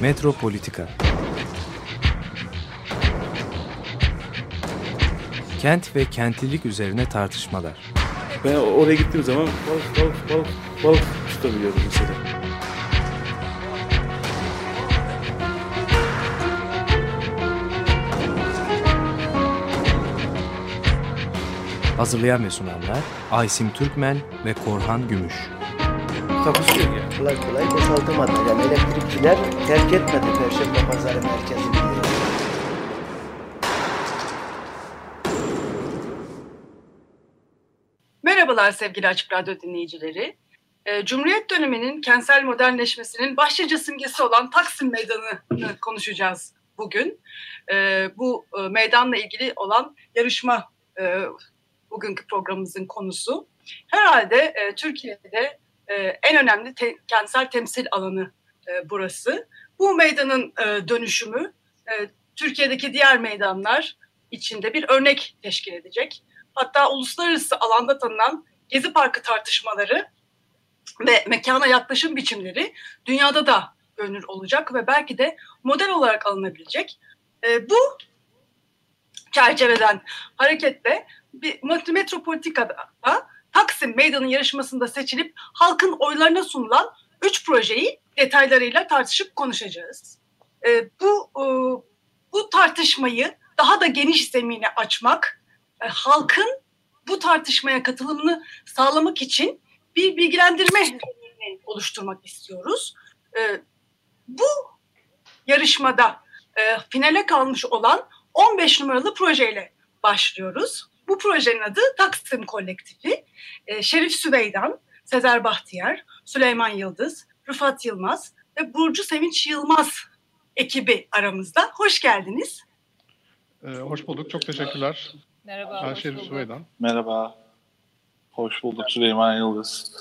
Metropolitika. Kent ve kentlilik üzerine tartışmalar. Ben oraya gittiğim zaman balık tutabiliyorum mesela. Hazırlayan ve sunanlar Aysim Türkmen ve Korhan Gümüş. Takusuyor ya. Kolay kolay boşaltamadı. Yani elektrikçiler terk etmedi Perşembe Pazarı merkezini. Merhabalar sevgili Açık Radyo dinleyicileri. Cumhuriyet döneminin kentsel modernleşmesinin başlıca simgesi olan Taksim Meydanı'nı konuşacağız bugün. Bu meydanla ilgili olan yarışma bugünkü programımızın konusu. Herhalde Türkiye'de en önemli kentsel temsil alanı burası. Bu meydanın dönüşümü Türkiye'deki diğer meydanlar içinde bir örnek teşkil edecek. Hatta uluslararası alanda tanınan Gezi Parkı tartışmaları ve mekana yaklaşım biçimleri dünyada da görünür olacak ve belki de model olarak alınabilecek. Bu çerçeveden hareketle Metropolitika'da Taksim Meydanı yarışmasında seçilip halkın oylarına sunulan 3 projeyi detaylarıyla tartışıp konuşacağız. Bu tartışmayı daha da geniş zemine açmak, halkın bu tartışmaya katılımını sağlamak için bir bilgilendirme zeminini oluşturmak istiyoruz. Bu yarışmada finale kalmış olan 15 numaralı projeyle başlıyoruz. Bu projenin adı Taksim Kolektifi. Şerif Süveydan, Sezer Bahtiyar, Süleyman Yıldız, Rıfat Yılmaz ve Burcu Sevinç Yılmaz ekibi aramızda. Hoş geldiniz. Hoş bulduk. Çok teşekkürler. Merhaba. Ben Şerif Süveydan. Merhaba. Hoş bulduk Süleyman Yıldız.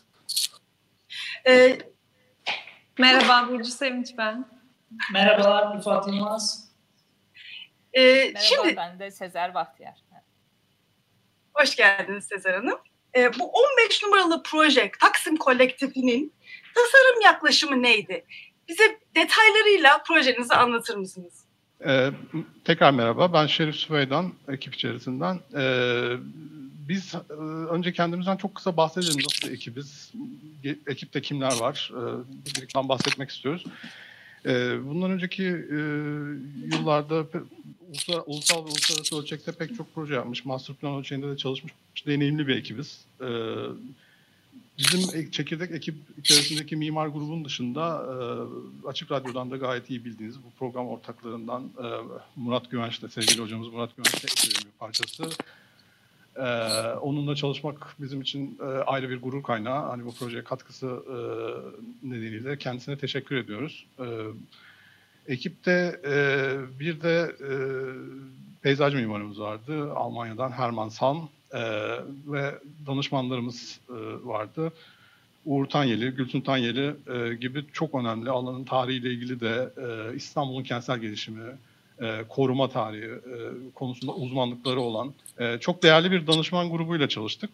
Merhaba Burcu Sevinç ben. Merhabalar Rıfat Yılmaz. Merhaba Şimdi, ben de Sezer Bahtiyar. hoş geldiniz Sezer Hanım. Bu 15 numaralı proje Taksim Kolektifi'nin tasarım yaklaşımı neydi? Bize detaylarıyla projenizi anlatır mısınız? Tekrar merhaba. Ben Şerif Süveydan, ekip içerisinden. Biz önce kendimizden çok kısa bahsedelim. Nasıl bir ekibiz? Ekipte kimler var? Birlikten bahsetmek istiyoruz. Bundan önceki yıllarda ulusal ve uluslararası ölçekte pek çok proje yapmış. Master plan ölçeğinde de çalışmış deneyimli bir ekibiz. Bizim çekirdek ekip içerisindeki mimar grubun dışında Açık Radyo'dan da gayet iyi bildiğiniz bu program ortaklarından Murat Güvenç de, sevgili hocamız Murat Güvenç de ekibin bir parçası. Onunla çalışmak bizim için ayrı bir gurur kaynağı. Hani bu projeye katkısı nedeniyle kendisine teşekkür ediyoruz. Ekipte bir de peyzaj mimarımız vardı. Almanya'dan Hermann Salm ve danışmanlarımız vardı. Uğur Tanyeli, Gülsün Tanyeli gibi çok önemli alanın tarihiyle ilgili de İstanbul'un kentsel gelişimi, koruma tarihi konusunda uzmanlıkları olan çok değerli bir danışman grubuyla çalıştık.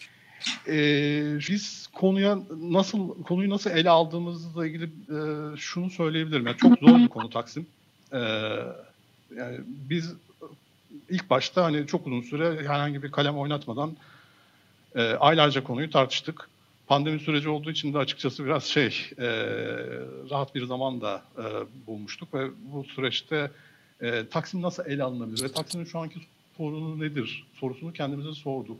Biz konuyu nasıl ele aldığımızla ilgili şunu söyleyebilirim. Yani çok zor bir konu Taksim. Yani biz ilk başta hani çok uzun süre herhangi bir kalem oynatmadan aylarca konuyu tartıştık. Pandemi süreci olduğu için de açıkçası biraz rahat bir zaman da bulmuştuk ve bu süreçte Taksim nasıl ele alınabilir ve Taksim'in şu anki sorunu nedir sorusunu kendimize sorduk.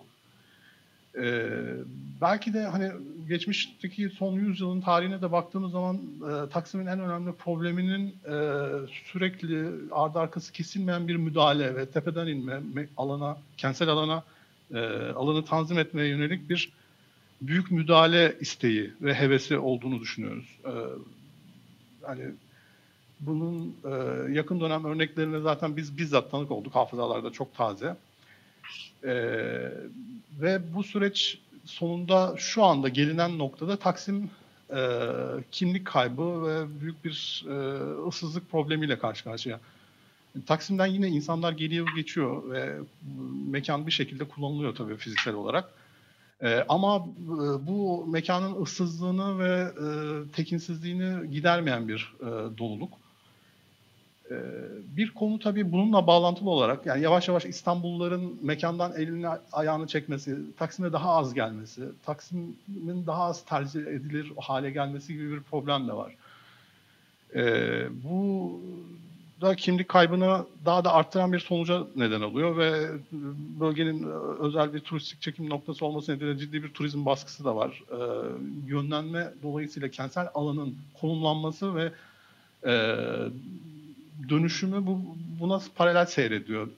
Belki de hani geçmişteki son 100 yılın tarihine de baktığımız zaman Taksim'in en önemli probleminin sürekli ardı arkası kesilmeyen bir müdahale ve tepeden inme alana, kentsel alana, alanı tanzim etmeye yönelik bir büyük müdahale isteği ve hevesi olduğunu düşünüyoruz. Hani bunun yakın dönem örneklerine zaten biz bizzat tanık olduk. Hafızalarda çok taze. Ve bu süreç sonunda şu anda gelinen noktada Taksim kimlik kaybı ve büyük bir ıssızlık problemiyle karşı karşıya. Taksim'den yine insanlar geliyor geçiyor ve mekan bir şekilde kullanılıyor tabii fiziksel olarak. Ama bu mekanın ıssızlığını ve tekinsizliğini gidermeyen bir doluluk. Bir konu tabii bununla bağlantılı olarak, yani yavaş yavaş İstanbulluların mekandan elini ayağını çekmesi, Taksim'e daha az gelmesi, Taksim'in daha az tercih edilir hale gelmesi gibi bir problem de var. Bu da kimlik kaybını daha da arttıran bir sonuca neden oluyor ve bölgenin özel bir turistik çekim noktası olması nedeniyle ciddi bir turizm baskısı da var. Yönlenme dolayısıyla kentsel alanın konumlanması ve dönüşümü buna paralel seyrediyor.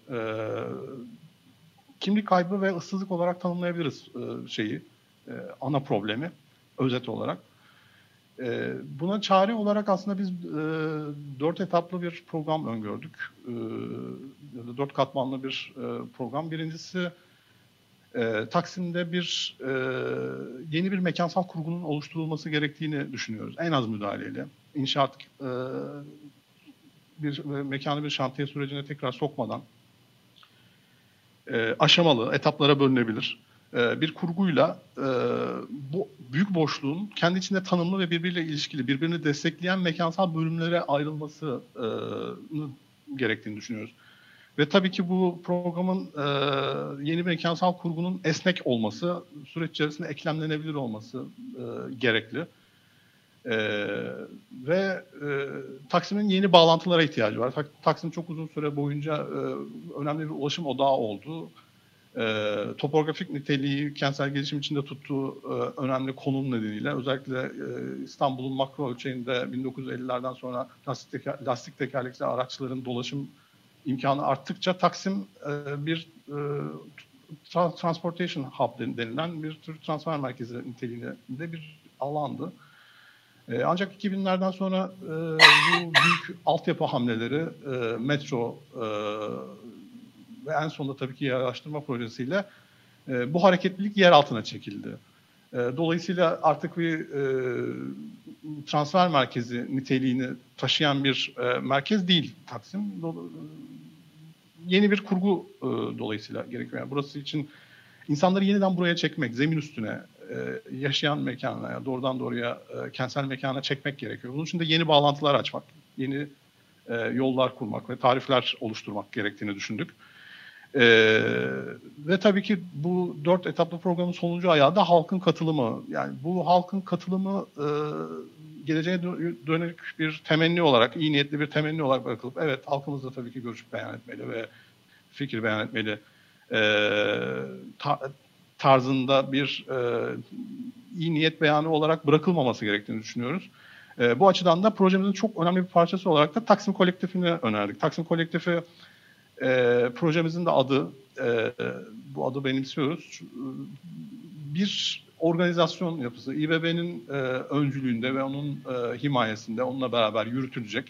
Kimlik kaybı ve ıssızlık olarak tanımlayabiliriz ana problemi özet olarak. Buna çare olarak aslında biz 4 etaplı bir program öngördük. 4 katmanlı bir program. Birincisi Taksim'de yeni bir mekansal kurgunun oluşturulması gerektiğini düşünüyoruz. En az müdahaleyle. İnşaat mekanı bir şantiye sürecine tekrar sokmadan aşamalı, etaplara bölünebilir. Bir kurguyla bu büyük boşluğun kendi içinde tanımlı ve birbiriyle ilişkili, birbirini destekleyen mekansal bölümlere ayrılması gerektiğini düşünüyoruz. Ve tabii ki bu programın yeni mekansal kurgunun esnek olması, süreç içerisinde eklemlenebilir olması gerekli. Ve Taksim'in yeni bağlantılara ihtiyacı var. Taksim çok uzun süre boyunca önemli bir ulaşım odağı oldu. Topografik niteliği kentsel gelişim içinde tuttuğu önemli konum nedeniyle özellikle İstanbul'un makro ölçeğinde 1950'lerden sonra lastik tekerlekli araçların dolaşım imkanı arttıkça Taksim bir transportation hub denilen bir tür transfer merkezi niteliğinde bir alandı. Ancak 2000'lerden sonra bu büyük altyapı hamleleri, metro ve en sonunda tabii ki yerleştirme projesiyle bu hareketlilik yer altına çekildi. Dolayısıyla artık bir transfer merkezi niteliğini taşıyan bir merkez değil Taksim. Yeni bir kurgu dolayısıyla gerekiyor. Yani burası için insanları yeniden buraya çekmek, zemin üstüne, yaşayan mekana, doğrudan doğruya kentsel mekana çekmek gerekiyor. Bunun için de yeni bağlantılar açmak, yeni yollar kurmak ve tarifler oluşturmak gerektiğini düşündük. Ve tabii ki bu 4 etaplı programın sonuncu ayağı da halkın katılımı. Yani bu halkın katılımı geleceğe dönük bir temenni olarak, iyi niyetli bir temenni olarak bırakılıp, evet halkımız da tabii ki görüş beyan etmeli ve fikir beyan etmeli tarzında bir iyi niyet beyanı olarak bırakılmaması gerektiğini düşünüyoruz. Bu açıdan da projemizin çok önemli bir parçası olarak da Taksim Kolektifini önerdik. Taksim Kolektifi projemizin de adı, bu adı benimsiyoruz. Bir organizasyon yapısı, İBB'nin öncülüğünde ve onun himayesinde, onunla beraber yürütülecek.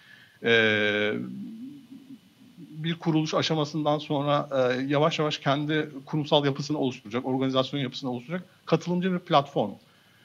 Bir kuruluş aşamasından sonra yavaş yavaş kendi kurumsal yapısını oluşturacak, organizasyon yapısını oluşturacak katılımcı bir platform.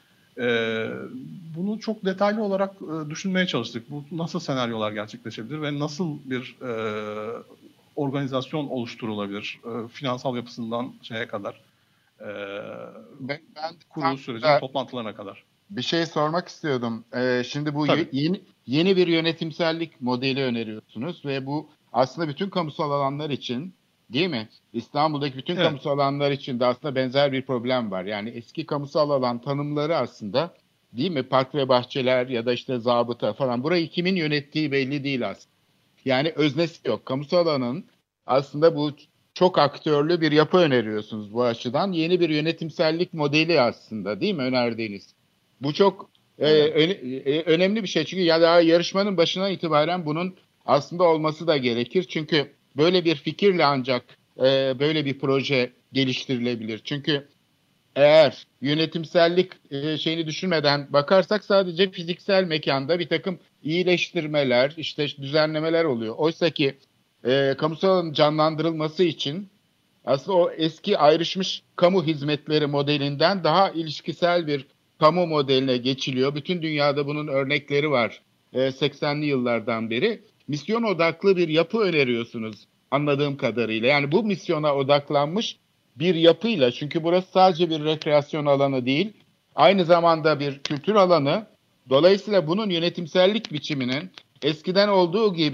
Bunu çok detaylı olarak düşünmeye çalıştık. Bu nasıl senaryolar gerçekleşebilir ve nasıl bir organizasyon oluşturulabilir finansal yapısından şeye kadar, ben kuruluş sürecinin toplantılarına kadar. Bir şey sormak istiyordum. Şimdi bu Tabii. yeni bir yönetimsellik modeli öneriyorsunuz ve bu aslında bütün kamusal alanlar için, değil mi? İstanbul'daki bütün kamusal alanlar için de aslında benzer bir problem var. Yani eski kamusal alan tanımları aslında, değil mi? Park ve bahçeler ya da işte zabıta falan. Burayı kimin yönettiği belli değil aslında. Yani öznesi yok. Kamusal alanın aslında bu çok aktörlü bir yapı öneriyorsunuz bu açıdan. Yeni bir yönetimsellik modeli aslında, değil mi önerdiğiniz? Bu çok önemli bir şey. Çünkü ya daha yarışmanın başından itibaren bunun aslında olması da gerekir. Çünkü böyle bir fikirle ancak böyle bir proje geliştirilebilir. Çünkü eğer yönetimsellik şeyini düşünmeden bakarsak sadece fiziksel mekanda bir takım iyileştirmeler, işte düzenlemeler oluyor. Oysa ki kamusal alanın canlandırılması için aslında o eski ayrışmış kamu hizmetleri modelinden daha ilişkisel bir kamu modeline geçiliyor. Bütün dünyada bunun örnekleri var 80'li yıllardan beri. Misyon odaklı bir yapı öneriyorsunuz anladığım kadarıyla. Yani bu misyona odaklanmış bir yapıyla, çünkü burası sadece bir rekreasyon alanı değil, aynı zamanda bir kültür alanı. Dolayısıyla bunun yönetimsellik biçiminin eskiden olduğu gibi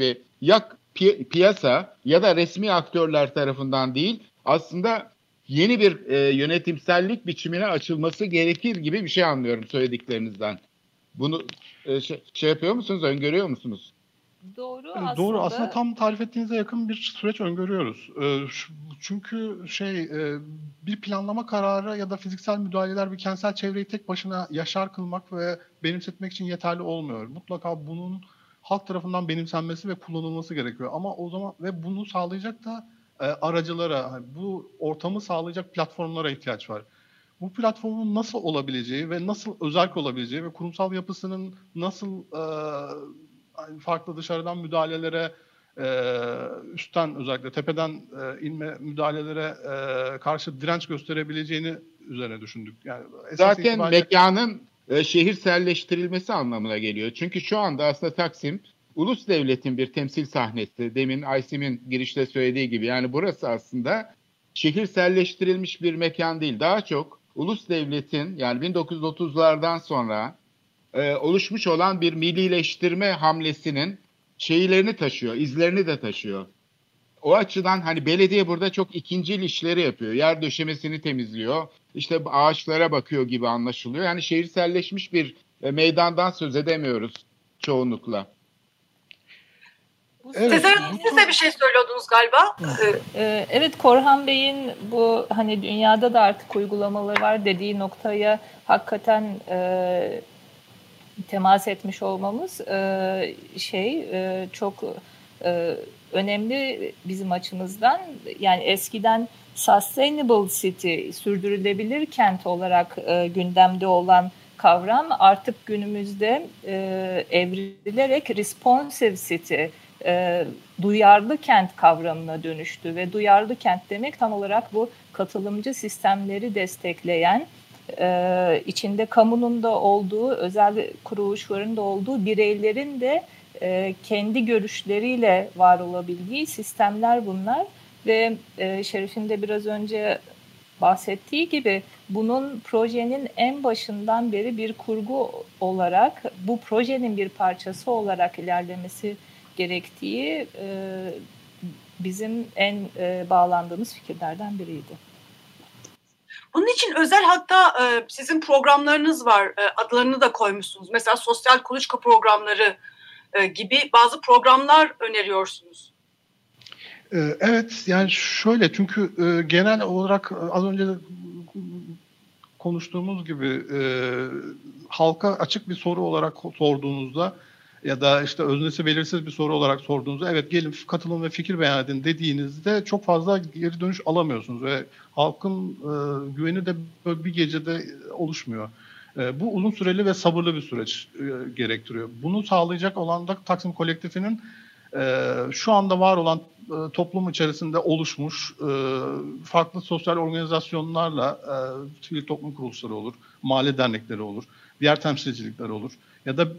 ya piyasa ya da resmi aktörler tarafından değil, aslında yeni bir yönetimsellik biçimine açılması gerekir gibi bir şey anlıyorum söylediklerinizden. Bunu şey yapıyor musunuz, öngörüyor musunuz? Doğru Doğru. Aslında tam tarif ettiğinize yakın bir süreç öngörüyoruz. Çünkü bir planlama kararı ya da fiziksel müdahaleler bir kentsel çevreyi tek başına yaşar kılmak ve benimsetmek için yeterli olmuyor. Mutlaka bunun halk tarafından benimsenmesi ve kullanılması gerekiyor. Ama o zaman ve bunu sağlayacak da aracılara, bu ortamı sağlayacak platformlara ihtiyaç var. Bu platformun nasıl olabileceği ve nasıl özerk olabileceği ve kurumsal yapısının nasıl farklı dışarıdan müdahalelere, üstten özellikle tepeden inme müdahalelere karşı direnç gösterebileceğini üzerine düşündük. Yani zaten mekanın şehirselleştirilmesi anlamına geliyor. Çünkü şu anda aslında Taksim ulus devletin bir temsil sahnesi. Demin Aysim'in girişte söylediği gibi, yani burası aslında şehirselleştirilmiş bir mekan değil. Daha çok ulus devletin, yani 1930'lardan sonra oluşmuş olan bir millileştirme hamlesinin şeylerini taşıyor, izlerini de taşıyor. O açıdan hani belediye burada çok ikincil işleri yapıyor. Yer döşemesini temizliyor, işte ağaçlara bakıyor gibi anlaşılıyor. Yani şehirselleşmiş bir meydandan söz edemiyoruz çoğunlukla. Sezer Hanım, siz de bir şey söylüyordunuz galiba. Evet, Korhan Bey'in bu hani dünyada da artık uygulamaları var dediği noktaya hakikaten temas etmiş olmamız çok önemli bizim açımızdan. Yani eskiden sustainable city, sürdürülebilir kent olarak gündemde olan kavram artık günümüzde evrilerek responsive city, duyarlı kent kavramına dönüştü ve duyarlı kent demek tam olarak bu katılımcı sistemleri destekleyen, içinde kamunun da olduğu, özel kuruluşların da olduğu, bireylerin de kendi görüşleriyle var olabildiği sistemler bunlar ve Şerif'in de biraz önce bahsettiği gibi bunun projenin en başından beri bir kurgu olarak, bu projenin bir parçası olarak ilerlemesi gerektiği bizim en bağlandığımız fikirlerden biriydi. Bunun için özel, hatta sizin programlarınız var, adlarını da koymuşsunuz. Mesela sosyal kuluçka programları gibi bazı programlar öneriyorsunuz. Evet, yani şöyle, çünkü genel olarak az önce de konuştuğumuz gibi halka açık bir soru olarak sorduğunuzda ya da işte öznesi belirsiz bir soru olarak sorduğunuzda, evet gelin katılın ve fikir beyan edin dediğinizde çok fazla geri dönüş alamıyorsunuz ve halkın güveni de böyle bir gecede oluşmuyor. Bu uzun süreli ve sabırlı bir süreç gerektiriyor. Bunu sağlayacak olan da Taksim Kolektifi'nin şu anda var olan toplum içerisinde oluşmuş farklı sosyal organizasyonlarla, sivil toplum kuruluşları olur, mahalle dernekleri olur, diğer temsilcilikler olur ya da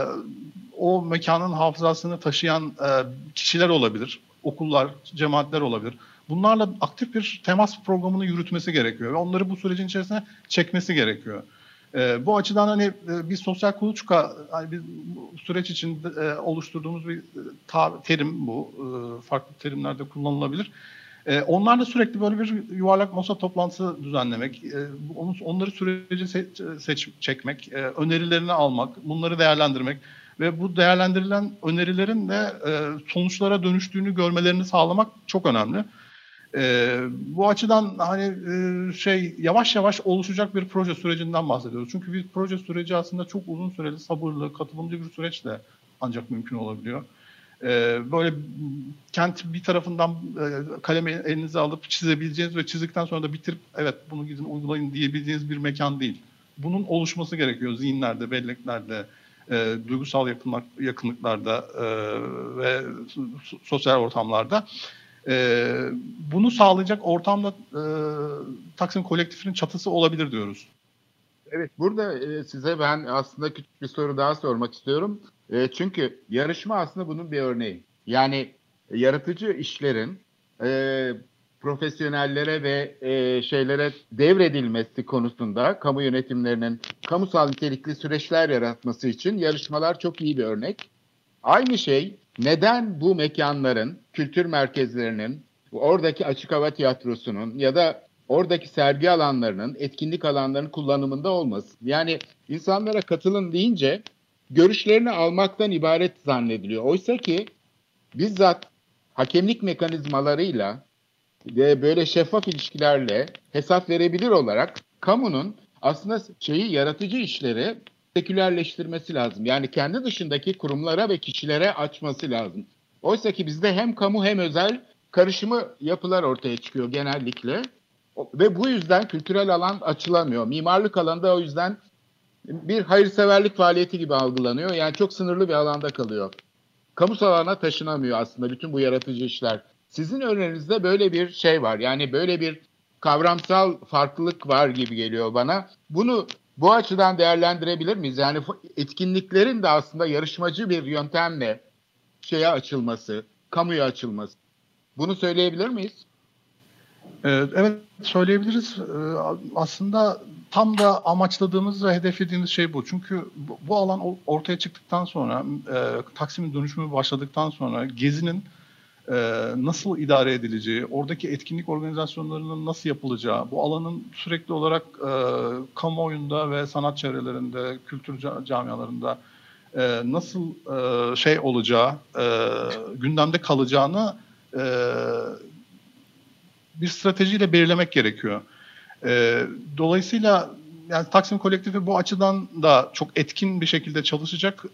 o mekanın hafızasını taşıyan kişiler olabilir, okullar, cemaatler olabilir. Bunlarla aktif bir temas programını yürütmesi gerekiyor ve onları bu sürecin içerisine çekmesi gerekiyor. Bu açıdan hani bir sosyal kuluçka, hani bir süreç için oluşturduğumuz bir terim bu. Farklı terimlerde kullanılabilir. Onlarla sürekli böyle bir yuvarlak masa toplantısı düzenlemek, onları süreci çekmek, önerilerini almak, bunları değerlendirmek ve bu değerlendirilen önerilerin de sonuçlara dönüştüğünü görmelerini sağlamak çok önemli. Bu açıdan hani yavaş yavaş oluşacak bir proje sürecinden bahsediyoruz. Çünkü bir proje süreci aslında çok uzun süreli, sabırlı, katılımcı bir süreçle ancak mümkün olabiliyor. Böyle kent bir tarafından kalemi elinize alıp çizebileceğiniz ve çizdikten sonra da bitirip evet bunu gidin uygulayın diyebileceğiniz bir mekan değil. Bunun oluşması gerekiyor zihinlerde, belleklerde, duygusal yakınlıklarda ve sosyal ortamlarda. Bunu sağlayacak ortamda Taksim Kolektifinin çatısı olabilir diyoruz. Evet, burada size ben aslında küçük bir soru daha sormak istiyorum. Çünkü yarışma aslında bunun bir örneği. Yani yaratıcı işlerin profesyonellere ve şeylere devredilmesi konusunda kamu yönetimlerinin kamusal nitelikli süreçler yaratması için yarışmalar çok iyi bir örnek. Aynı şey neden bu mekanların, kültür merkezlerinin, oradaki açık hava tiyatrosunun ya da oradaki sergi alanlarının, etkinlik alanlarının kullanımında olmasın? Yani insanlara katılın deyince görüşlerini almaktan ibaret zannediliyor. Oysa ki bizzat hakemlik mekanizmalarıyla ve böyle şeffaf ilişkilerle hesap verebilir olarak kamunun aslında yaratıcı işleri sekülerleştirmesi lazım. Yani kendi dışındaki kurumlara ve kişilere açması lazım. Oysa ki bizde hem kamu hem özel karışımı yapılar ortaya çıkıyor genellikle. Ve bu yüzden kültürel alan açılamıyor. Mimarlık alanında o yüzden bir hayırseverlik faaliyeti gibi algılanıyor. Yani çok sınırlı bir alanda kalıyor. Kamusal alana taşınamıyor aslında bütün bu yaratıcı işler. Sizin önerinizde böyle bir şey var. Yani böyle bir kavramsal farklılık var gibi geliyor bana. Bunu bu açıdan değerlendirebilir miyiz? Yani etkinliklerin de aslında yarışmacı bir yöntemle açılması, kamuya açılması. Bunu söyleyebilir miyiz? Evet, söyleyebiliriz. Aslında tam da amaçladığımız ve hedeflediğimiz şey bu. Çünkü bu alan ortaya çıktıktan sonra, Taksim'in dönüşümü başladıktan sonra Gezi'nin nasıl idare edileceği, oradaki etkinlik organizasyonlarının nasıl yapılacağı, bu alanın sürekli olarak kamuoyunda ve sanat çevrelerinde, kültür camialarında nasıl olacağı, gündemde kalacağını bir stratejiyle belirlemek gerekiyor. Dolayısıyla yani Taksim Kolektifi bu açıdan da çok etkin bir şekilde çalışacak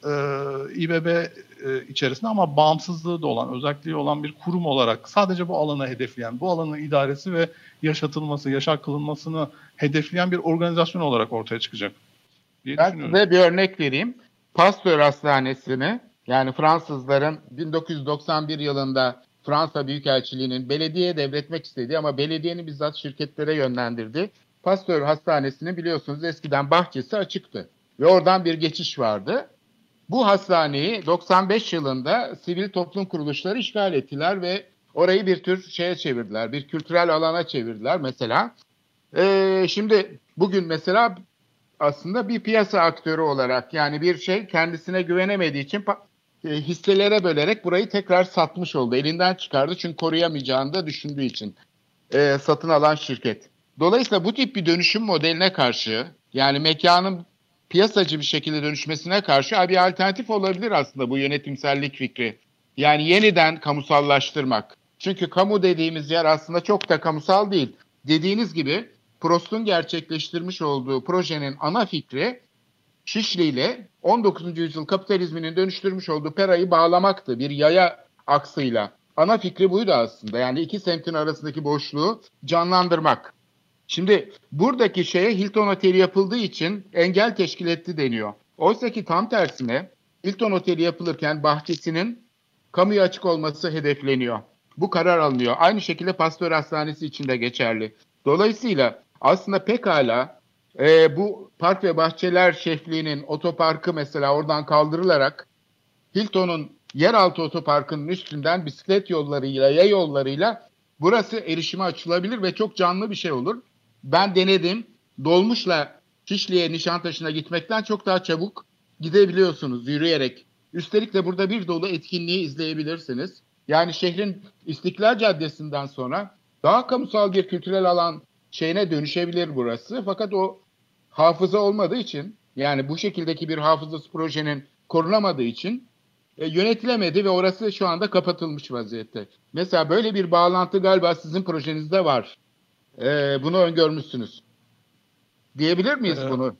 İBB içerisinde ama bağımsızlığı da olan, özelliği olan bir kurum olarak sadece bu alanı hedefleyen, bu alanın idaresi ve yaşatılması, yaşar kılınmasını hedefleyen bir organizasyon olarak ortaya çıkacak diye düşünüyorum. Ben size bir örnek vereyim. Pasteur Hastanesi'ni, yani Fransızların 1991 yılında Fransa Büyükelçiliği'nin belediyeye devretmek istediği ama belediyenin bizzat şirketlere yönlendirdiği Pasteur Hastanesi'nin biliyorsunuz eskiden bahçesi açıktı. Ve oradan bir geçiş vardı. Bu hastaneyi 95 yılında sivil toplum kuruluşları işgal ettiler ve orayı bir tür çevirdiler. Bir kültürel alana çevirdiler mesela. Şimdi bugün mesela aslında bir piyasa aktörü olarak yani bir kendisine güvenemediği için hisselere bölerek burayı tekrar satmış oldu. Elinden çıkardı çünkü koruyamayacağını da düşündüğü için satın alan şirket. Dolayısıyla bu tip bir dönüşüm modeline karşı yani mekanın piyasacı bir şekilde dönüşmesine karşı bir alternatif olabilir aslında bu yönetimsellik fikri. Yani yeniden kamusallaştırmak. Çünkü kamu dediğimiz yer aslında çok da kamusal değil. Dediğiniz gibi Prost'un gerçekleştirmiş olduğu projenin ana fikri Şişli ile 19. yüzyıl kapitalizminin dönüştürmüş olduğu Pera'yı bağlamaktı bir yaya aksıyla. Ana fikri buydu aslında. Yani iki semtin arasındaki boşluğu canlandırmak. Şimdi buradaki Hilton Oteli yapıldığı için engel teşkil etti deniyor. Oysa ki tam tersine Hilton Oteli yapılırken bahçesinin kamuya açık olması hedefleniyor. Bu karar alınıyor. Aynı şekilde Pasteur Hastanesi için de geçerli. Dolayısıyla aslında pekala bu park ve bahçeler şefliğinin otoparkı mesela oradan kaldırılarak Hilton'un yeraltı otoparkının üstünden bisiklet yollarıyla, yaya yollarıyla burası erişime açılabilir ve çok canlı bir şey olur. Ben denedim. Dolmuşla Şişli'ye, Nişantaşı'na gitmekten çok daha çabuk gidebiliyorsunuz yürüyerek. Üstelik de burada bir dolu etkinliği izleyebilirsiniz. Yani şehrin İstiklal Caddesi'nden sonra daha kamusal bir kültürel alan dönüşebilir burası. Fakat o hafıza olmadığı için yani bu şekildeki bir hafızası projenin korunamadığı için yönetilemedi ve orası şu anda kapatılmış vaziyette. Mesela böyle bir bağlantı galiba sizin projenizde var. Bunu öngörmüşsünüz. Diyebilir miyiz bunu?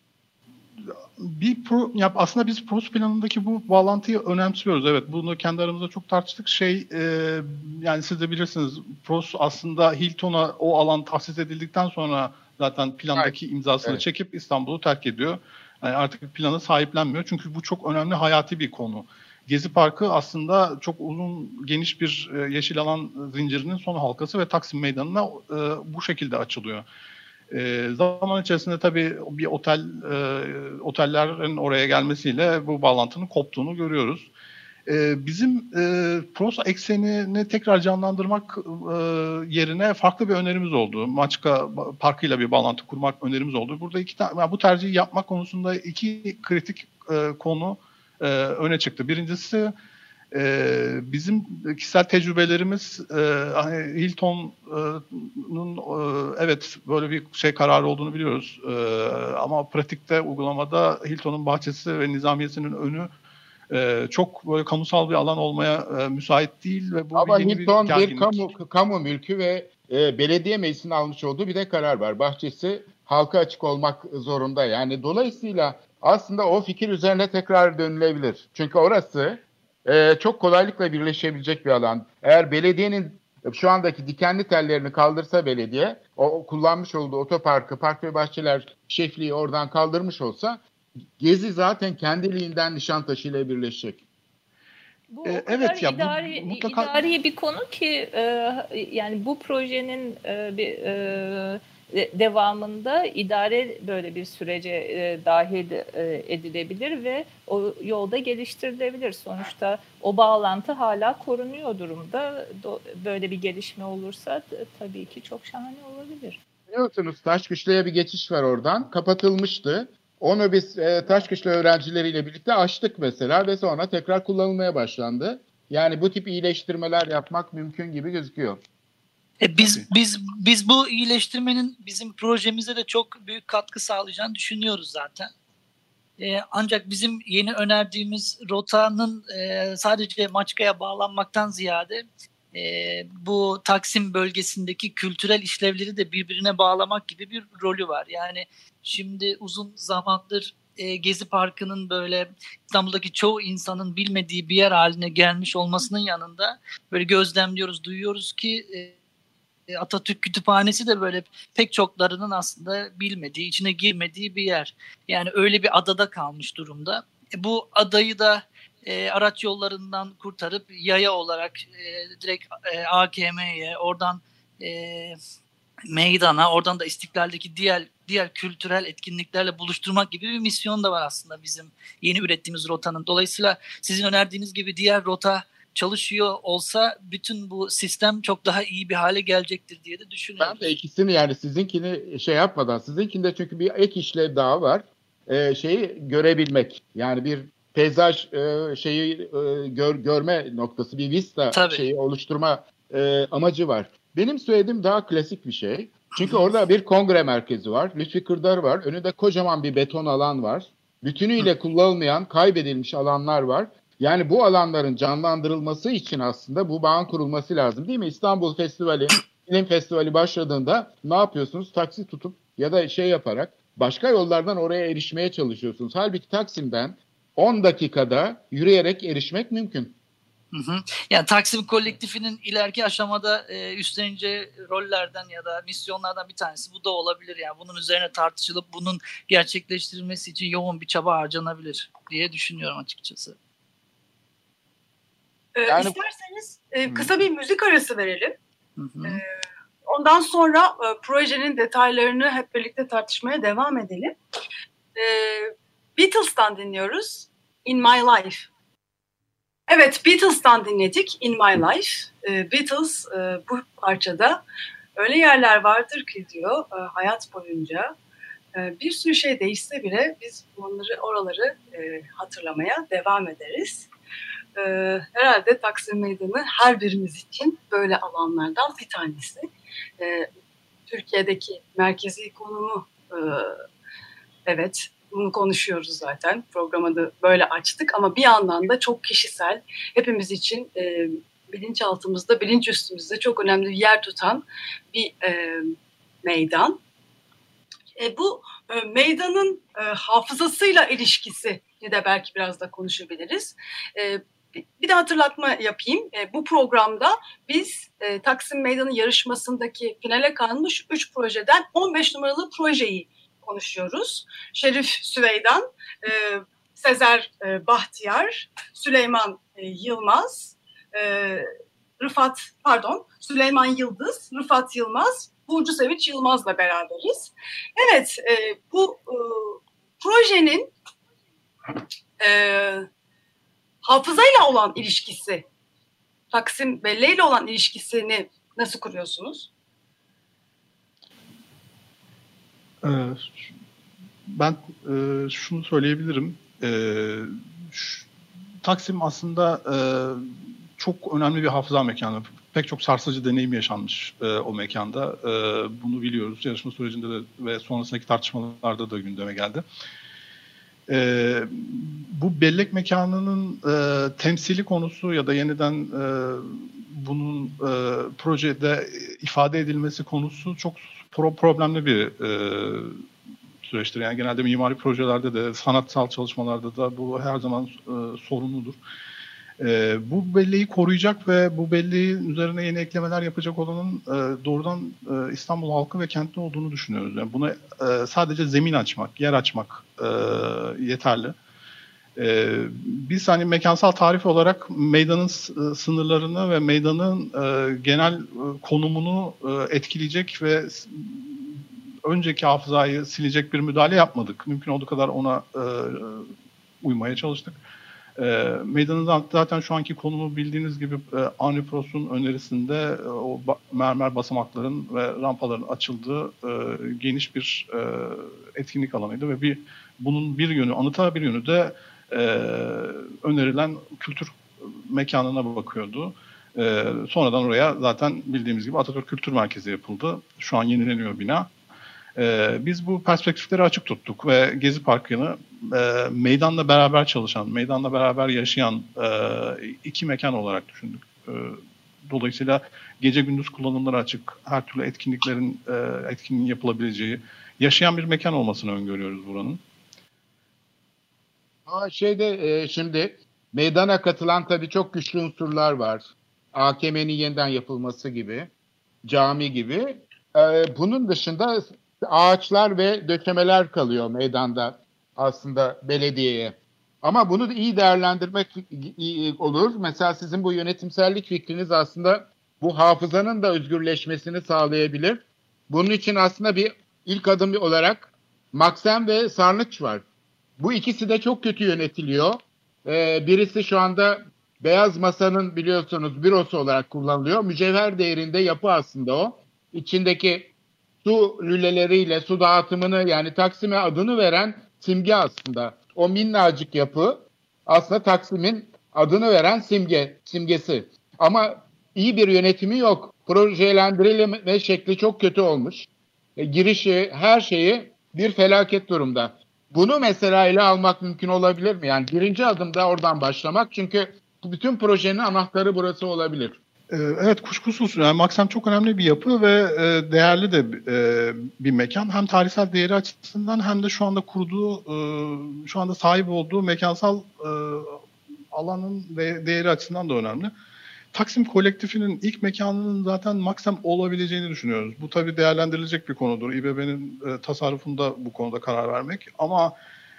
Aslında biz PROS planındaki bu bağlantıyı önemsiyoruz. Evet, bunu kendi aramızda çok tartıştık. Yani siz de bilirsiniz, PROS aslında Hilton'a o alan tahsis edildikten sonra zaten plandaki imzasını çekip İstanbul'u terk ediyor. Yani artık planı sahiplenmiyor. Çünkü bu çok önemli, hayati bir konu. Gezi Parkı aslında çok uzun, geniş bir yeşil alan zincirinin son halkası ve Taksim Meydanı'na bu şekilde açılıyor. Zaman içerisinde tabii bir otellerin oraya gelmesiyle bu bağlantının koptuğunu görüyoruz. Bizim PROS eksenini tekrar canlandırmak yerine farklı bir önerimiz oldu. Maçka Parkı'yla bir bağlantı kurmak önerimiz oldu. Burada bu tercihi yapmak konusunda iki kritik konu öne çıktı. Birincisi bizim kişisel tecrübelerimiz hani Hilton'un evet böyle bir şey kararı olduğunu biliyoruz. Ama pratikte uygulamada Hilton'un bahçesi ve nizamiyesinin önü çok böyle kamusal bir alan olmaya müsait değil ve bu ama yeni Hilton bir gerginlik. kamu mülkü ve belediye meclisinin almış olduğu bir de karar var. Bahçesi halka açık olmak zorunda. Yani dolayısıyla aslında o fikir üzerine tekrar dönülebilir. Çünkü orası çok kolaylıkla birleşebilecek bir alan. Eğer belediyenin şu andaki dikenli tellerini kaldırsa belediye, o kullanmış olduğu otoparkı, park ve bahçeler şefliği oradan kaldırmış olsa, Gezi zaten kendiliğinden Nişantaşı ile birleşecek. Bu o kadar Evet ya mutlaka idari bir konu ki yani bu projenin devamında idare böyle bir sürece dahil edilebilir ve o yolda geliştirilebilir. Sonuçta o bağlantı hala korunuyor durumda. Böyle bir gelişme olursa tabii ki çok şahane olabilir. Biliyorsunuz Taşkışla'ya bir geçiş var oradan. Kapatılmıştı. Onu biz Taşkışla öğrencileriyle birlikte açtık mesela ve sonra tekrar kullanılmaya başlandı. Yani bu tip iyileştirmeler yapmak mümkün gibi gözüküyor. Biz bu iyileştirmenin bizim projemize de çok büyük katkı sağlayacağını düşünüyoruz zaten. Ancak bizim yeni önerdiğimiz rotanın sadece Maçka'ya bağlanmaktan ziyade bu Taksim bölgesindeki kültürel işlevleri de birbirine bağlamak gibi bir rolü var. Yani şimdi uzun zamandır Gezi Parkı'nın böyle İstanbul'daki çoğu insanın bilmediği bir yer haline gelmiş olmasının yanında böyle gözlemliyoruz, duyuyoruz ki Atatürk Kütüphanesi de böyle pek çoklarının aslında bilmediği, içine girmediği bir yer. Yani öyle bir adada kalmış durumda. Bu adayı da araç yollarından kurtarıp yaya olarak direkt AKM'ye, oradan meydana, oradan da İstiklal'deki diğer kültürel etkinliklerle buluşturmak gibi bir misyon da var aslında bizim yeni ürettiğimiz rotanın. Dolayısıyla sizin önerdiğiniz gibi diğer rota çalışıyor olsa bütün bu sistem çok daha iyi bir hale gelecektir diye de düşünüyorum. Ben de ikisini, yani sizinkini yapmadan, sizinkinde çünkü bir ek işlev daha var. Şeyi görebilmek. Yani bir peyzaj görme noktası, bir vista şeyi oluşturma amacı var. Benim söylediğim daha klasik bir şey. Çünkü orada bir kongre merkezi var. Lütfi Kırdar var. Önünde kocaman bir beton alan var. Bütünüyle kullanılmayan, kaybedilmiş alanlar var. Yani bu alanların canlandırılması için aslında bu bağın kurulması lazım, değil mi? İstanbul Festivali, Film Festivali başladığında ne yapıyorsunuz? Taksi tutup ya da yaparak başka yollardan oraya erişmeye çalışıyorsunuz. Halbuki Taksim'den 10 dakikada yürüyerek erişmek mümkün. Yani Taksim Kolektifi'nin ileriki aşamada üstleneceği rollerden ya da misyonlardan bir tanesi bu da olabilir. Yani bunun üzerine tartışılıp bunun gerçekleştirilmesi için yoğun bir çaba harcanabilir diye düşünüyorum açıkçası. İsterseniz kısa bir müzik arası verelim. Ondan sonra projenin detaylarını hep birlikte tartışmaya devam edelim. Beatles'tan dinliyoruz. In My Life. Evet, Beatles'tan dinledik. In My Life. Beatles bu parçada öyle yerler vardır ki diyor hayat boyunca bir sürü şey değişse bile biz oraları hatırlamaya devam ederiz. Herhalde Taksim Meydanı her birimiz için böyle alanlardan bir tanesi. Türkiye'deki merkezi konumu evet, bunu konuşuyoruz zaten. Programı da böyle açtık ama bir yandan da çok kişisel, hepimiz için bilinçaltımızda, bilinç üstümüzde çok önemli bir yer tutan bir meydan. Bu meydanın hafızasıyla ilişkisi de belki biraz da konuşabiliriz. Bir de hatırlatma yapayım. Bu programda biz Taksim Meydanı yarışmasındaki finale kalmış 3 projeden 15 numaralı projeyi konuşuyoruz. Şerif Süveydan, Sezer Bahtiyar, Süleyman Yılmaz, Süleyman Yıldız, Rıfat Yılmaz, Burcu Sevinç Yılmaz'la beraberiz. Evet, bu projenin hafızayla olan ilişkisi, Taksim belleğiyle olan ilişkisini nasıl kuruyorsunuz? Ben şunu söyleyebilirim. Taksim aslında çok önemli bir hafıza mekanı. Pek çok sarsıcı deneyim yaşanmış o mekanda. Bunu biliyoruz. Yarışma sürecinde de ve sonrasındaki tartışmalarda da gündeme geldi. Bu bellek mekanının temsili konusu ya da yeniden bunun projede ifade edilmesi konusu çok problemli bir süreçtir. Yani genelde mimari projelerde de, sanatsal çalışmalarda da bu her zaman sorunludur. Bu belleği koruyacak ve bu belleğin üzerine yeni eklemeler yapacak olanın doğrudan İstanbul halkı ve kentli olduğunu düşünüyoruz. Yani buna sadece zemin açmak, yer açmak yeterli. Biz hani mekansal tarif olarak meydanın sınırlarını ve meydanın genel konumunu etkileyecek ve önceki hafızayı silecek bir müdahale yapmadık. Mümkün olduğu kadar ona uymaya çalıştık. Meydanın zaten şu anki konumu bildiğiniz gibi Henri Prost'un önerisinde o mermer basamakların ve rampaların açıldığı geniş bir etkinlik alanıydı ve bunun bir yönü anıta, bir yönü de önerilen kültür mekanına bakıyordu. Sonradan oraya zaten bildiğimiz gibi Atatürk Kültür Merkezi yapıldı. Şu an yenileniyor bina. Biz bu perspektifleri açık tuttuk ve Gezi Parkı'nı meydanla beraber çalışan, meydanla beraber yaşayan iki mekan olarak düşündük. Dolayısıyla gece gündüz kullanımlara açık, her türlü etkinliğin yapılabileceği, yaşayan bir mekan olmasını öngörüyoruz buranın. Şimdi meydana katılan tabii çok güçlü unsurlar var. AKM'nin yeniden yapılması gibi, cami gibi. Bunun dışında ağaçlar ve döşemeler kalıyor meydanda aslında belediyeye. Ama bunu da iyi değerlendirmek olur. Mesela sizin bu yönetimsellik fikriniz aslında bu hafızanın da özgürleşmesini sağlayabilir. Bunun için aslında bir ilk adım olarak Maxim ve Sarnıç var. Bu ikisi de çok kötü yönetiliyor. Birisi şu anda Beyaz Masa'nın biliyorsunuz bürosu olarak kullanılıyor. Mücevher değerinde yapı aslında o. İçindeki su lüleleriyle su dağıtımını yani Taksim'e adını veren simge aslında. O minnacık yapı aslında Taksim'in adını veren simgesi. Ama iyi bir yönetimi yok. Projelendirilme şekli çok kötü olmuş. Girişi, her şeyi bir felaket durumda. Bunu mesela ele almak mümkün olabilir mi? Yani birinci adımda oradan başlamak. Çünkü bütün projenin anahtarı burası olabilir. Evet, kuşkusuz. Yani Maxim çok önemli bir yapı ve değerli de bir mekan. Hem tarihsel değeri açısından hem de şu anda kurduğu, şu anda sahip olduğu mekansal alanın değeri açısından da önemli. Taksim kolektifinin ilk mekanının zaten Maxim olabileceğini düşünüyoruz. Bu tabii değerlendirilecek bir konudur. İBB'nin tasarrufunda bu konuda karar vermek. Ama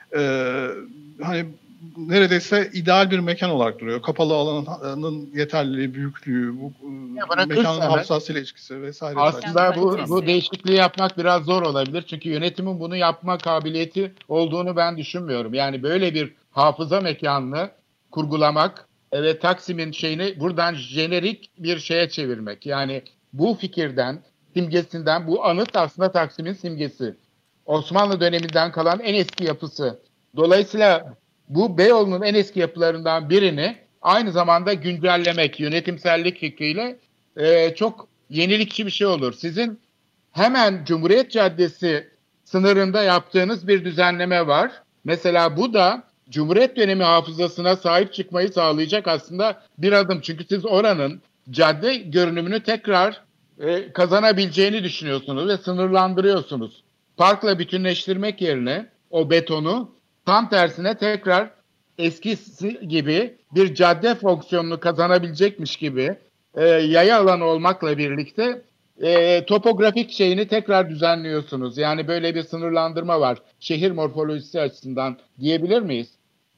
hani neredeyse ideal bir mekan olarak duruyor. Kapalı alanın yeterliliği, büyüklüğü, bu mekanın hafızasıyla ilişkisi vesaire. Aslında bu değişikliği yapmak biraz zor olabilir. Çünkü yönetimin bunu yapma kabiliyeti olduğunu ben düşünmüyorum. Yani böyle bir hafıza mekanını kurgulamak ve Taksim'in şeyini buradan jenerik bir şeye çevirmek. Yani bu fikirden, simgesinden bu anıt aslında Taksim'in simgesi. Osmanlı döneminden kalan en eski yapısı. Dolayısıyla bu Beyoğlu'nun en eski yapılarından birini aynı zamanda güncellemek, yönetimsellik fikriyle çok yenilikçi bir şey olur. Sizin hemen Cumhuriyet Caddesi sınırında yaptığınız bir düzenleme var. Mesela bu da Cumhuriyet dönemi hafızasına sahip çıkmayı sağlayacak aslında bir adım. Çünkü siz oranın cadde görünümünü tekrar kazanabileceğini düşünüyorsunuz ve sınırlandırıyorsunuz. Parkla bütünleştirmek yerine o betonu tam tersine tekrar eskisi gibi bir cadde fonksiyonunu kazanabilecekmiş gibi yaya alanı olmakla birlikte topografik şeyini tekrar düzenliyorsunuz. Yani böyle bir sınırlandırma var. Şehir morfolojisi açısından diyebilir miyiz?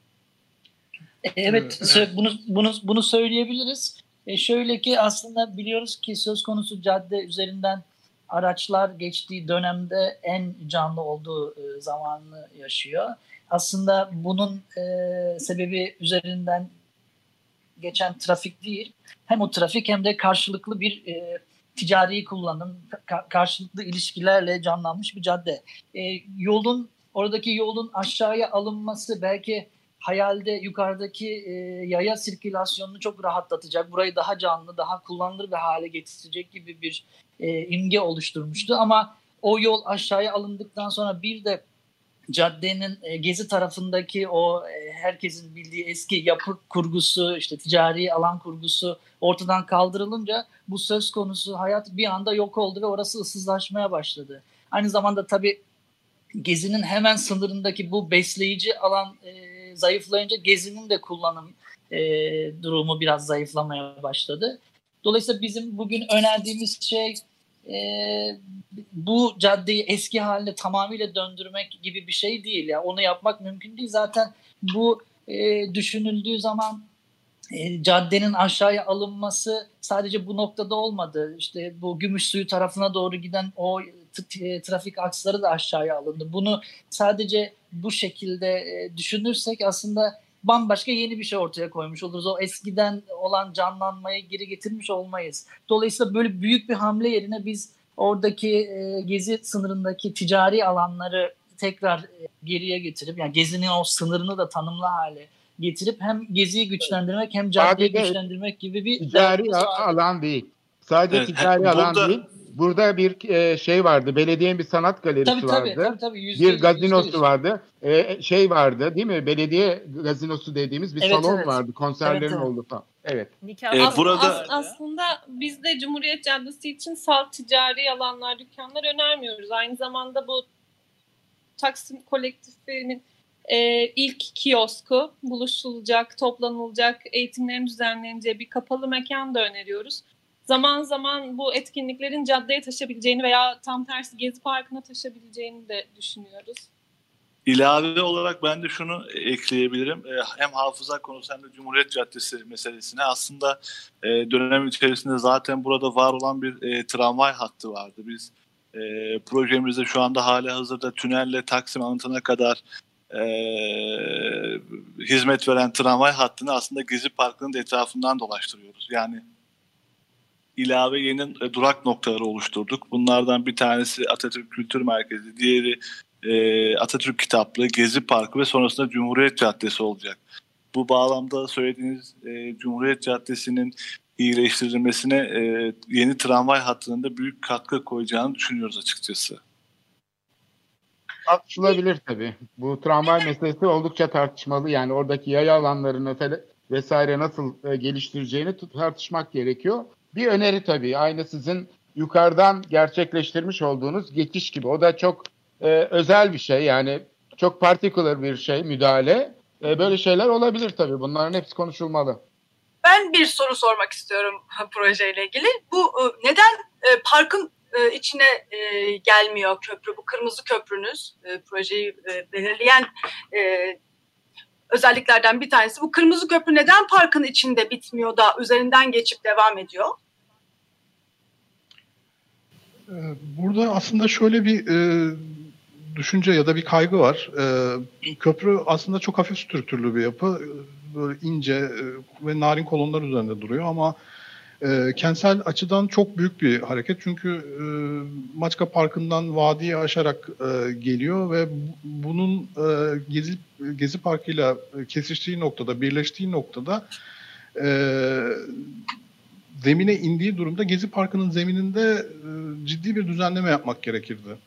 Evet, bunu söyleyebiliriz. Şöyle ki aslında biliyoruz ki söz konusu cadde üzerinden araçlar geçtiği dönemde en canlı olduğu zamanını yaşıyor. Aslında bunun sebebi üzerinden geçen trafik değil. Hem o trafik hem de karşılıklı bir ticari kullanım, karşılıklı ilişkilerle canlanmış bir cadde. Oradaki yolun aşağıya alınması belki hayalde yukarıdaki yaya sirkülasyonunu çok rahatlatacak, burayı daha canlı, daha kullanılır bir hale getirecek gibi bir imge oluşturmuştu. Ama o yol aşağıya alındıktan sonra bir de caddenin Gezi tarafındaki o herkesin bildiği eski yapı kurgusu, işte ticari alan kurgusu ortadan kaldırılınca bu söz konusu hayat bir anda yok oldu ve orası ıssızlaşmaya başladı. Aynı zamanda tabii Gezi'nin hemen sınırındaki bu besleyici alan zayıflayınca Gezi'nin de kullanım durumu biraz zayıflamaya başladı. Dolayısıyla bizim bugün önerdiğimiz şey bu caddeyi eski haline tamamıyla döndürmek gibi bir şey değil. Yani onu yapmak mümkün değil. Zaten bu düşünüldüğü zaman caddenin aşağıya alınması sadece bu noktada olmadı. İşte bu Gümüşsuyu tarafına doğru giden o trafik aksları da aşağıya alındı. Bunu sadece bu şekilde düşünürsek aslında bambaşka yeni bir şey ortaya koymuş oluruz. O eskiden olan canlanmayı geri getirmiş olmayız. Dolayısıyla böyle büyük bir hamle yerine biz oradaki Gezi sınırındaki ticari alanları tekrar geriye getirip, yani Gezi'nin o sınırını da tanımlı hale getirip hem Gezi'yi güçlendirmek hem caddeyi güçlendirmek gibi bir ticari alan değil. Sadece ticari alan değil. Burada bir şey vardı. Belediyenin bir sanat galerisi vardı. Tabii, bir gazinosu vardı. Şey vardı değil mi? Belediye gazinosu dediğimiz bir salon vardı. Konserlerin olduğu falan. Evet. Burada aslında biz de Cumhuriyet Caddesi için salt ticari alanlar, dükkanlar önermiyoruz. Aynı zamanda bu Taksim Kolektifinin ilk kiosku, buluşulacak, toplanılacak, eğitimlerin düzenleneceği bir kapalı mekan da öneriyoruz. Zaman zaman bu etkinliklerin caddeye taşabileceğini veya tam tersi Gezi Parkı'na taşabileceğini de düşünüyoruz. İlave olarak ben de şunu ekleyebilirim. Hem hafıza konusu hem de Cumhuriyet Caddesi meselesine. Aslında dönem içerisinde zaten burada var olan bir tramvay hattı vardı. Biz projemizde şu anda halihazırda tünelle Taksim anıtına kadar hizmet veren tramvay hattını aslında Gezi Parkı'nın da etrafından dolaştırıyoruz. Yani ilave yeni durak noktaları oluşturduk. Bunlardan bir tanesi Atatürk Kültür Merkezi, diğeri Atatürk Kitaplığı, Gezi Parkı ve sonrasında Cumhuriyet Caddesi olacak. Bu bağlamda söylediğiniz Cumhuriyet Caddesi'nin iyileştirilmesine yeni tramvay hattının da büyük katkı koyacağını düşünüyoruz açıkçası. Tartışılabilir tabii. Bu tramvay meselesi oldukça tartışmalı. Yani oradaki yaya alanlarını vesaire nasıl geliştireceğini tartışmak gerekiyor. Bir öneri tabii. Aynı sizin yukarıdan gerçekleştirmiş olduğunuz geçiş gibi. O da çok özel bir şey. Yani çok particular bir şey, müdahale. Böyle şeyler olabilir tabii. Bunların hepsi konuşulmalı. Ben bir soru sormak istiyorum projeyle ilgili. Bu neden parkın içine gelmiyor köprü? Bu kırmızı köprünüz, projeyi belirleyen özelliklerden bir tanesi. Bu kırmızı köprü neden parkın içinde bitmiyor da üzerinden geçip devam ediyor? Burada aslında şöyle bir düşünce ya da bir kaygı var. Köprü aslında çok hafif strüktürlü bir yapı. Böyle ince ve narin kolonlar üzerinde duruyor ama kentsel açıdan çok büyük bir hareket. Çünkü Maçka Parkı'ndan vadiyi aşarak geliyor ve bunun Gezi Parkı'yla kesiştiği noktada, birleştiği noktada zemine indiği durumda Gezi Parkı'nın zemininde ciddi bir düzenleme yapmak gerekirdi.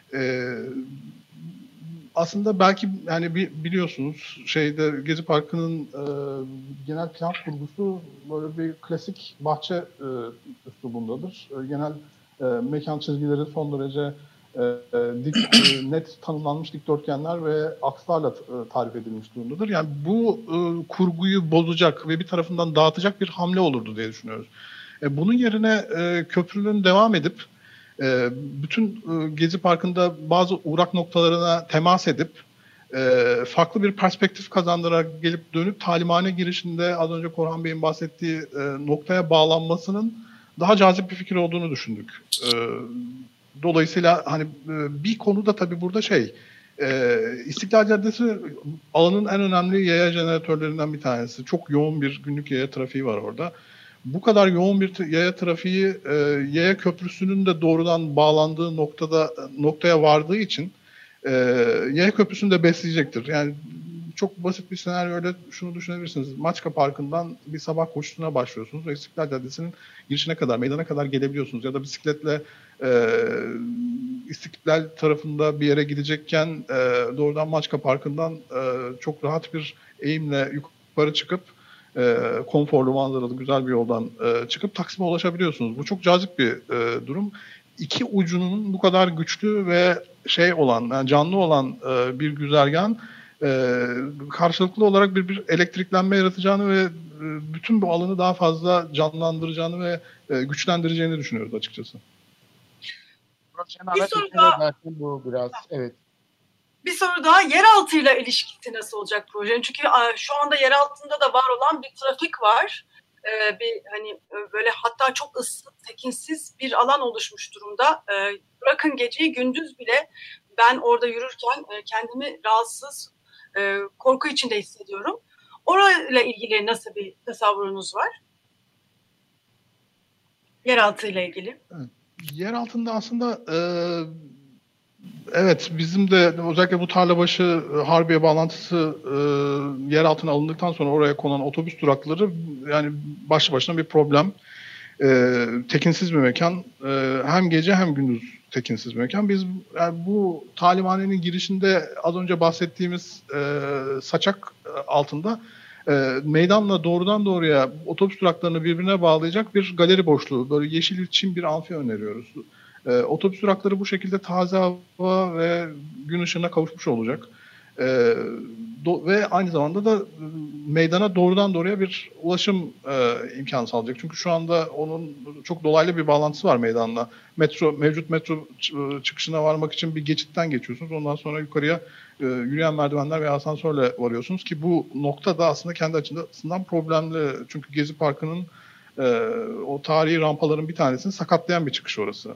Aslında belki yani biliyorsunuz Gezi Parkı'nın genel plan kurgusu böyle bir klasik bahçe üslubundadır. Genel mekan çizgileri son derece net tanımlanmış dikdörtgenler ve akslarla tarif edilmiş durumdadır. Yani bu kurguyu bozacak ve bir tarafından dağıtacak bir hamle olurdu diye düşünüyoruz. Bunun yerine köprünün devam edip bütün Gezi Parkı'nda bazı uğrak noktalarına temas edip farklı bir perspektif kazandırarak gelip dönüp talimhane girişinde az önce Korhan Bey'in bahsettiği noktaya bağlanmasının daha cazip bir fikir olduğunu düşündük. Dolayısıyla hani bir konu da tabii burada İstiklal Caddesi alanın en önemli yaya jeneratörlerinden bir tanesi. Çok yoğun bir günlük yaya trafiği var orada. Bu kadar yoğun bir yaya trafiği yaya köprüsünün de doğrudan bağlandığı noktaya vardığı için yaya köprüsünü de besleyecektir. Yani çok basit bir senaryoyla şunu düşünebilirsiniz. Maçka Parkı'ndan bir sabah koşusuna başlıyorsunuz ve İstiklal Caddesi'nin girişine kadar, meydana kadar gelebiliyorsunuz. Ya da bisikletle İstiklal tarafında bir yere gidecekken doğrudan Maçka Parkı'ndan çok rahat bir eğimle yukarı çıkıp konforlu, manzaralı, güzel bir yoldan çıkıp Taksim'e ulaşabiliyorsunuz. Bu çok cazip bir durum. İki ucunun bu kadar güçlü ve yani canlı olan bir güzergahın karşılıklı olarak bir elektriklenme yaratacağını ve bütün bu alanı daha fazla canlandıracağını ve güçlendireceğini düşünüyoruz açıkçası. Bir soru daha. Bu biraz, evet. Bir soru daha, yeraltıyla ilişkisi nasıl olacak projenin? Çünkü şu anda yer altında da var olan bir trafik var. Bir hani böyle hatta çok ıssız, tekinsiz bir alan oluşmuş durumda. Bırakın geceyi, gündüz bile ben orada yürürken kendimi rahatsız, korku içinde hissediyorum. Orayla ilgili nasıl bir tasavvurunuz var? Yeraltıyla ilgili. Yer altında aslında evet, bizim de özellikle bu Tarlabaşı Harbiye bağlantısı yer altına alındıktan sonra oraya konan otobüs durakları yani başlı başına bir problem. Tekinsiz bir mekan. Hem gece hem gündüz tekinsiz bir mekan. Biz yani bu talimhanenin girişinde az önce bahsettiğimiz saçak altında meydanla doğrudan doğruya otobüs duraklarını birbirine bağlayacak bir galeri boşluğu, böyle yeşil çim bir amfi öneriyoruz. Otobüs durakları bu şekilde taze hava ve gün ışığına kavuşmuş olacak. Ve aynı zamanda da meydana doğrudan doğruya bir ulaşım imkanı sağlayacak. Çünkü şu anda onun çok dolaylı bir bağlantısı var meydanla. Mevcut metro çıkışına varmak için bir geçitten geçiyorsunuz. Ondan sonra yukarıya yürüyen merdivenler veya asansörle varıyorsunuz ki bu nokta da aslında kendi açısından problemli. Çünkü Gezi Parkı'nın o tarihi rampaların bir tanesini sakatlayan bir çıkış orası.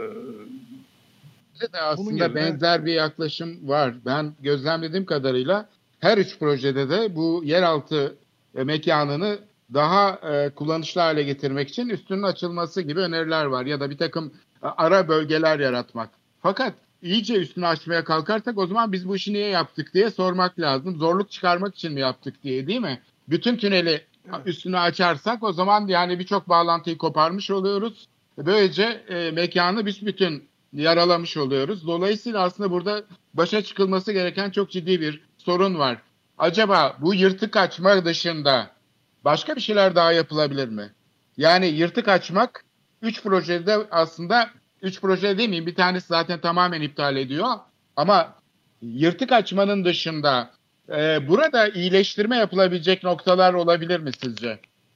De aslında benzer bir yaklaşım var. Ben gözlemlediğim kadarıyla her üç projede de bu yeraltı mekanını daha kullanışlı hale getirmek için üstünün açılması gibi öneriler var. Ya da bir takım ara bölgeler yaratmak. Fakat iyice üstünü açmaya kalkarsak o zaman biz bu işi niye yaptık diye sormak lazım. Zorluk çıkarmak için mi yaptık diye, değil mi? Bütün tüneli üstünü açarsak o zaman yani birçok bağlantıyı koparmış oluyoruz. Böylece mekanı büsbütün yaralamış oluyoruz. Dolayısıyla aslında burada başa çıkılması gereken çok ciddi bir sorun var. Acaba bu yırtık açma dışında başka bir şeyler daha yapılabilir mi? Yani yırtık açmak 3 projede aslında 3 proje demeyeyim, bir tanesi zaten tamamen iptal ediyor. Ama yırtık açmanın dışında burada iyileştirme yapılabilecek noktalar olabilir mi sizce?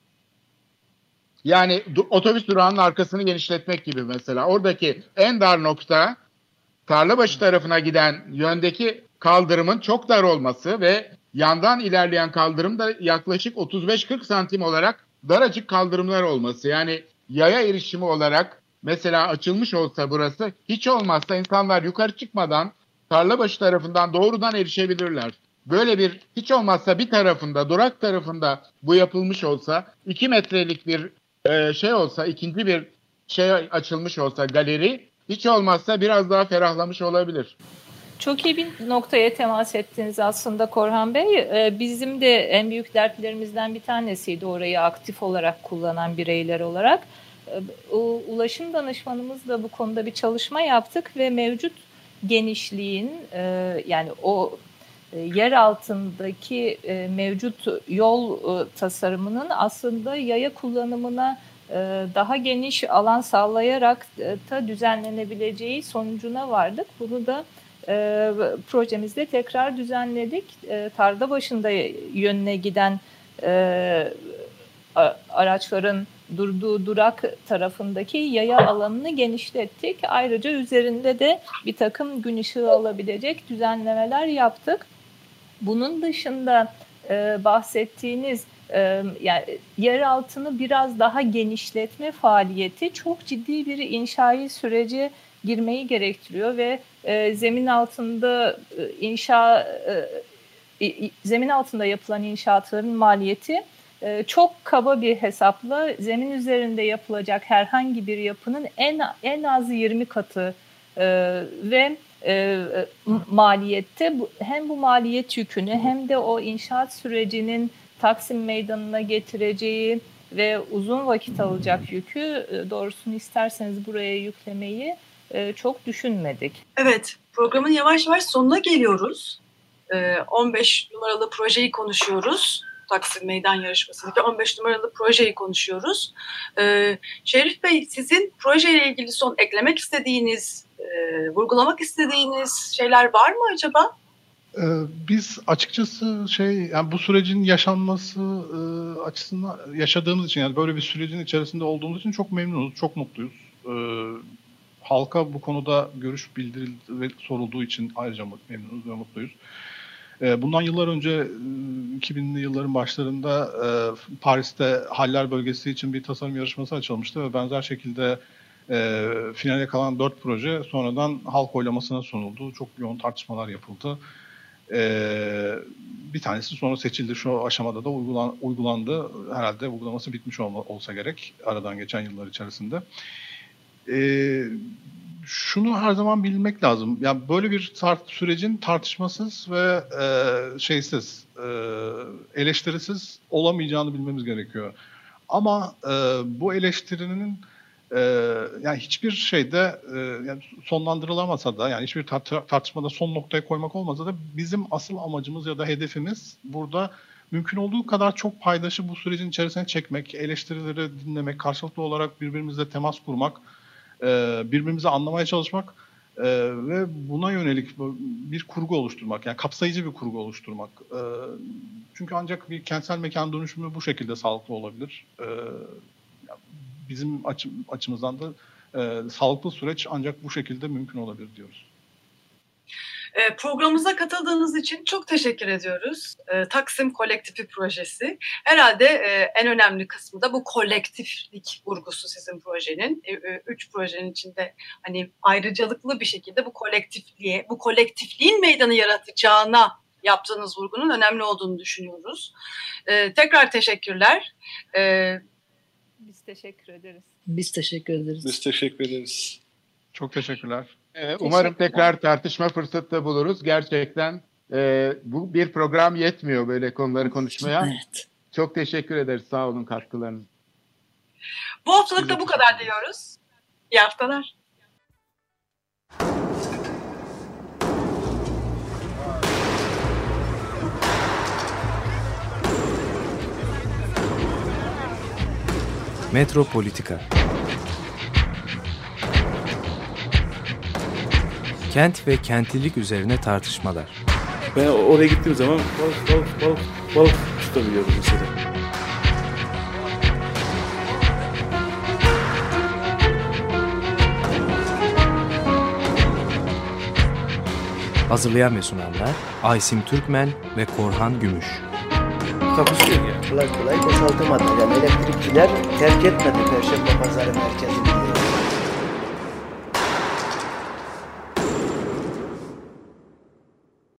Yani otobüs durağının arkasını genişletmek gibi mesela. Oradaki en dar nokta Tarlabaşı tarafına giden yöndeki kaldırımın çok dar olması ve yandan ilerleyen kaldırım da yaklaşık 35-40 santim olarak daracık kaldırımlar olması. Yani yaya erişimi olarak mesela açılmış olsa burası hiç olmazsa insanlar yukarı çıkmadan Tarlabaşı tarafından doğrudan erişebilirler. Böyle bir hiç olmazsa bir tarafında, durak tarafında bu yapılmış olsa 2 metrelik bir olsa, ikinci bir açılmış olsa galeri hiç olmazsa biraz daha ferahlamış olabilir. Çok iyi bir noktaya temas ettiniz aslında Korhan Bey. Bizim de en büyük dertlerimizden bir tanesiydi orayı aktif olarak kullanan bireyler olarak. Ulaşım danışmanımızla bu konuda bir çalışma yaptık ve mevcut genişliğin yani o yer altındaki mevcut yol tasarımının aslında yaya kullanımına daha geniş alan sağlayarak da düzenlenebileceği sonucuna vardık. Bunu da projemizde tekrar düzenledik. Tarlabaşı'nda yönüne giden araçların durduğu durak tarafındaki yaya alanını genişlettik. Ayrıca üzerinde de bir takım gün ışığı alabilecek düzenlemeler yaptık. Bunun dışında bahsettiğiniz yani yer altını biraz daha genişletme faaliyeti çok ciddi bir inşai sürece girmeyi gerektiriyor ve zemin altında yapılan inşaatların maliyeti çok kaba bir hesapla zemin üzerinde yapılacak herhangi bir yapının en az 20 katı Ve maliyette hem bu maliyet yükünü hem de o inşaat sürecinin Taksim Meydanı'na getireceği ve uzun vakit alacak yükü, doğrusunu isterseniz buraya yüklemeyi çok düşünmedik. Evet, programın yavaş yavaş sonuna geliyoruz. 15 numaralı projeyi konuşuyoruz. Taksim Meydan Yarışması'ndaki 15 numaralı projeyi konuşuyoruz. Şerif Bey, sizin projeyle ilgili son eklemek istediğiniz, vurgulamak istediğiniz şeyler var mı acaba? Biz açıkçası yani bu sürecin yaşanması açısından yaşadığımız için, yani böyle bir sürecin içerisinde olduğumuz için çok memnunuz, çok mutluyuz. Halka bu konuda görüş bildirildi ve sorulduğu için ayrıca memnunuz ve mutluyuz. Bundan yıllar önce 2000'li yılların başlarında Paris'te Haller Bölgesi için bir tasarım yarışması açılmıştı ve benzer şekilde finale kalan 4 proje sonradan halk oylamasına sunuldu. Çok yoğun tartışmalar yapıldı. Bir tanesi sonra seçildi. Şu aşamada da uygulandı. Herhalde uygulaması bitmiş olsa gerek aradan geçen yıllar içerisinde. Şunu her zaman bilmek lazım. Yani böyle bir sürecin tartışmasız ve eleştirisiz olamayacağını bilmemiz gerekiyor. Ama bu eleştirinin yani hiçbir şeyde yani sonlandırılamasa da, yani hiçbir tartışmada son noktaya koymak olmasa da bizim asıl amacımız ya da hedefimiz burada mümkün olduğu kadar çok paydaşı bu sürecin içerisine çekmek, eleştirileri dinlemek, karşılıklı olarak birbirimizle temas kurmak, birbirimizi anlamaya çalışmak ve buna yönelik bir kurgu oluşturmak, yani kapsayıcı bir kurgu oluşturmak. Çünkü ancak bir kentsel mekan dönüşümü bu şekilde sağlıklı olabilir. Bizim açımızdan da sağlıklı süreç ancak bu şekilde mümkün olabilir diyoruz. Programımıza katıldığınız için çok teşekkür ediyoruz. Taksim Kolektifi projesi. Herhalde en önemli kısmı da bu kolektiflik vurgusu sizin projenin. 3 projenin içinde hani ayrıcalıklı bir şekilde bu kolektifliğin meydanı yaratacağına yaptığınız vurgunun önemli olduğunu düşünüyoruz. Tekrar teşekkürler. Biz teşekkür ederiz. Biz teşekkür ederiz. Biz teşekkür ederiz. Çok teşekkürler. Umarım tekrar tartışma fırsatı da buluruz. Gerçekten bu bir program yetmiyor böyle konuları konuşmaya. Evet. Çok teşekkür ederiz. Sağ olun katkılarınız. Bu haftalık da bu kadar diyoruz. İyi haftalar. Metropolitika. Kent ve kentlilik üzerine tartışmalar. Ben oraya gittiğim zaman balık tutabiliyorum mesela. Hazırlayan ve sunanlar Aysim Türkmen ve Korhan Gümüş. Takusuyor yani. Kolay kolay boşaltamadı. Yani elektrikçiler terk etmedi Perşembe Pazarı merkezini.